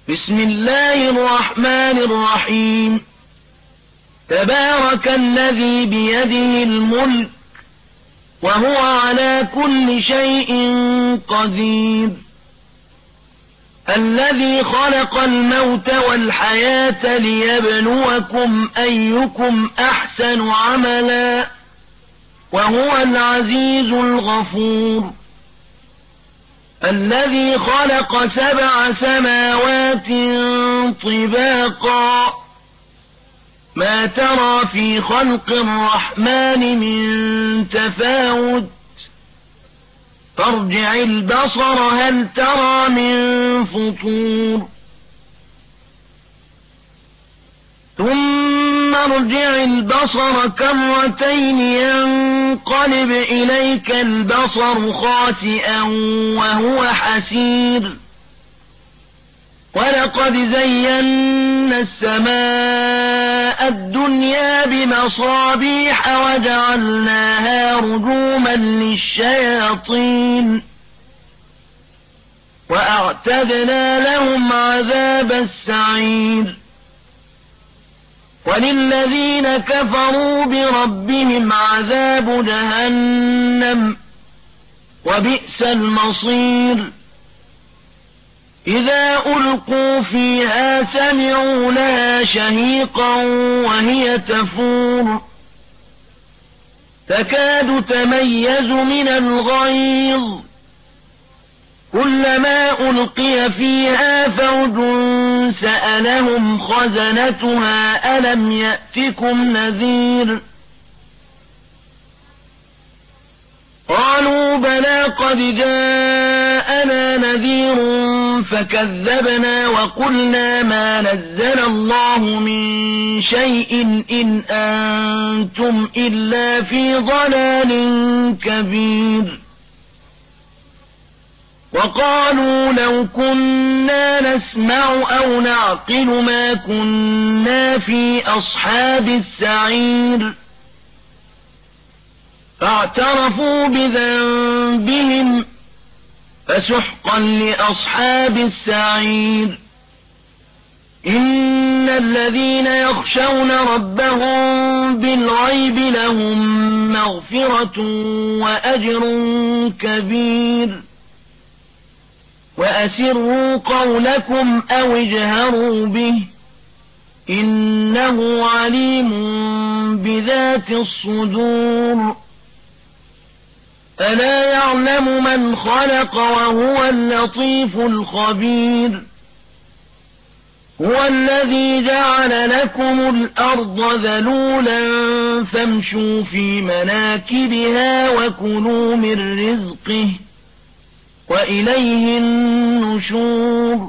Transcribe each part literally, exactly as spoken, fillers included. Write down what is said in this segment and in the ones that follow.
بسم الله الرحمن الرحيم تبارك الذي بيده الملك وهو على كل شيء قدير الذي خلق الموت والحياة ليبلوكم أيكم أحسن عملا وهو العزيز الغفور الذي خلق سبع سماوات طباقا ما ترى في خلق الرحمن من تفاوت فارجع البصر هل ترى من فطور ثم ارجع البصر كرتين ينقلب إليك البصر خاسئا وهو حسير ولقد زينا السماء الدنيا بمصابيح وجعلناها رجوما للشياطين وأعتدنا لهم عذاب السعير وللذين كفروا بربهم عذاب جهنم وبئس المصير إذا ألقوا فيها سمعوا لها شهيقا وهي تفور تكاد تميز من الغيظ كلما ألقي فيها فوج سألهم خزنتها ألم يأتكم نذير قالوا بلى قد جاءنا نذير فكذبنا وقلنا ما نزل الله من شيء إن أنتم إلا في ضلال كبير وقالوا لو كنا نسمع أو نعقل ما كنا في أصحاب السعير فاعترفوا بذنبهم فسحقا لأصحاب السعير إن الذين يخشون ربهم بالغيب لهم مغفرة وأجر كبير وأسروا قولكم أو اجهروا به إنه عليم بذات الصدور ألا يعلم من خلق وهو اللطيف الخبير هو الذي جعل لكم الأرض ذلولا فامشوا في مناكبها وكلوا من رزقه وإليه النشور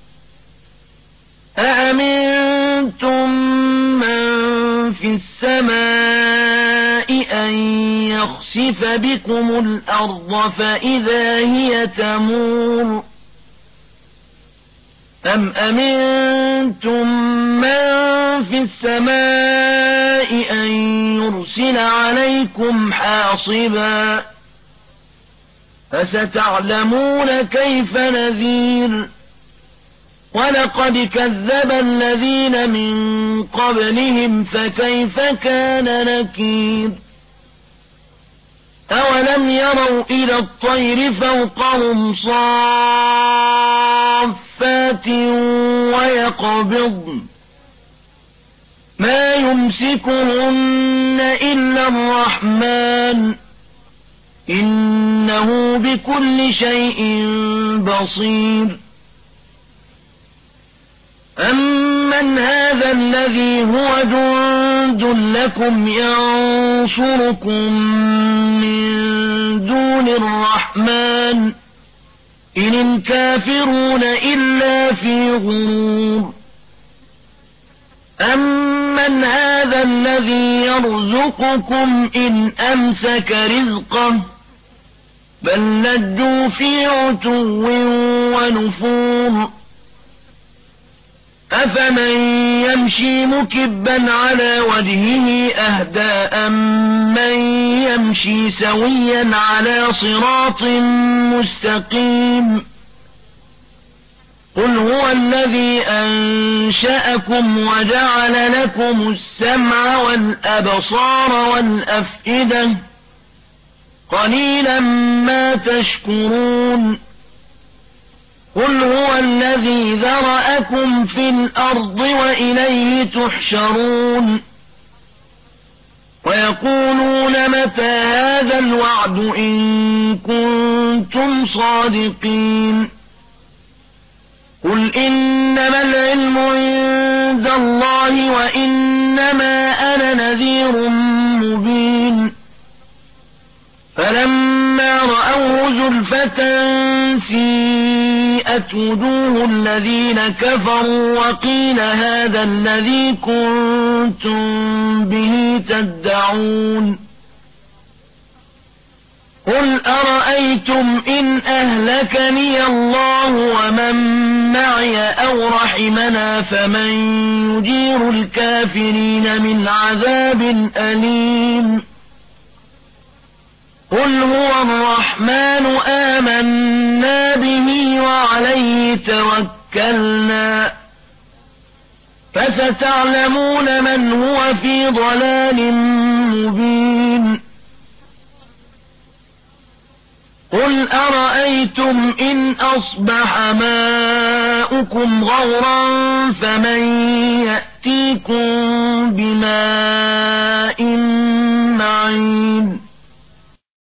أأمنتم من في السماء أن يخسف بكم الأرض فإذا هي تمور أم أمنتم من في السماء أن يرسل عليكم حاصبا فستعلمون كيف نذير ولقد كذب الذين من قبلهم فكيف كان نكير أولم يروا إلى الطير فوقهم صافات ويقبضن ما يمسكهن إلا الرحمن إنه بكل شيء بصير أمن هذا الذي هو جند لكم ينصركم من دون الرحمن إن الكافرون إلا في غرور أمن هذا الذي يرزقكم إن أمسك رزقه بل لجوا في عتو ونفور أفمن يمشي مكبا على وجهه أهدى أمن يمشي سويا على صراط مستقيم قل هو الذي أنشأكم وجعل لكم السمع والأبصار والأفئدة قليلا ما تشكرون قل هو الذي ذرأكم في الأرض وإليه تحشرون ويقولون متى هذا الوعد إن كنتم صادقين قل إنما العلم عند الله وإنما أنا نذير مبين فلما رأوه زلفة سيئت وجوه الذين كفروا وقيل هذا الذي كنتم به تدعون قل أرأيتم إن أهلكني الله ومن معي أو رحمنا فمن يجير الكافرين من عذاب أليم قل هو الرحمن آمنا به وعليه توكلنا فستعلمون من هو في ضلال مبين قل أرأيتم إن أصبح ماؤكم غورا فمن يأتيكم بماء معين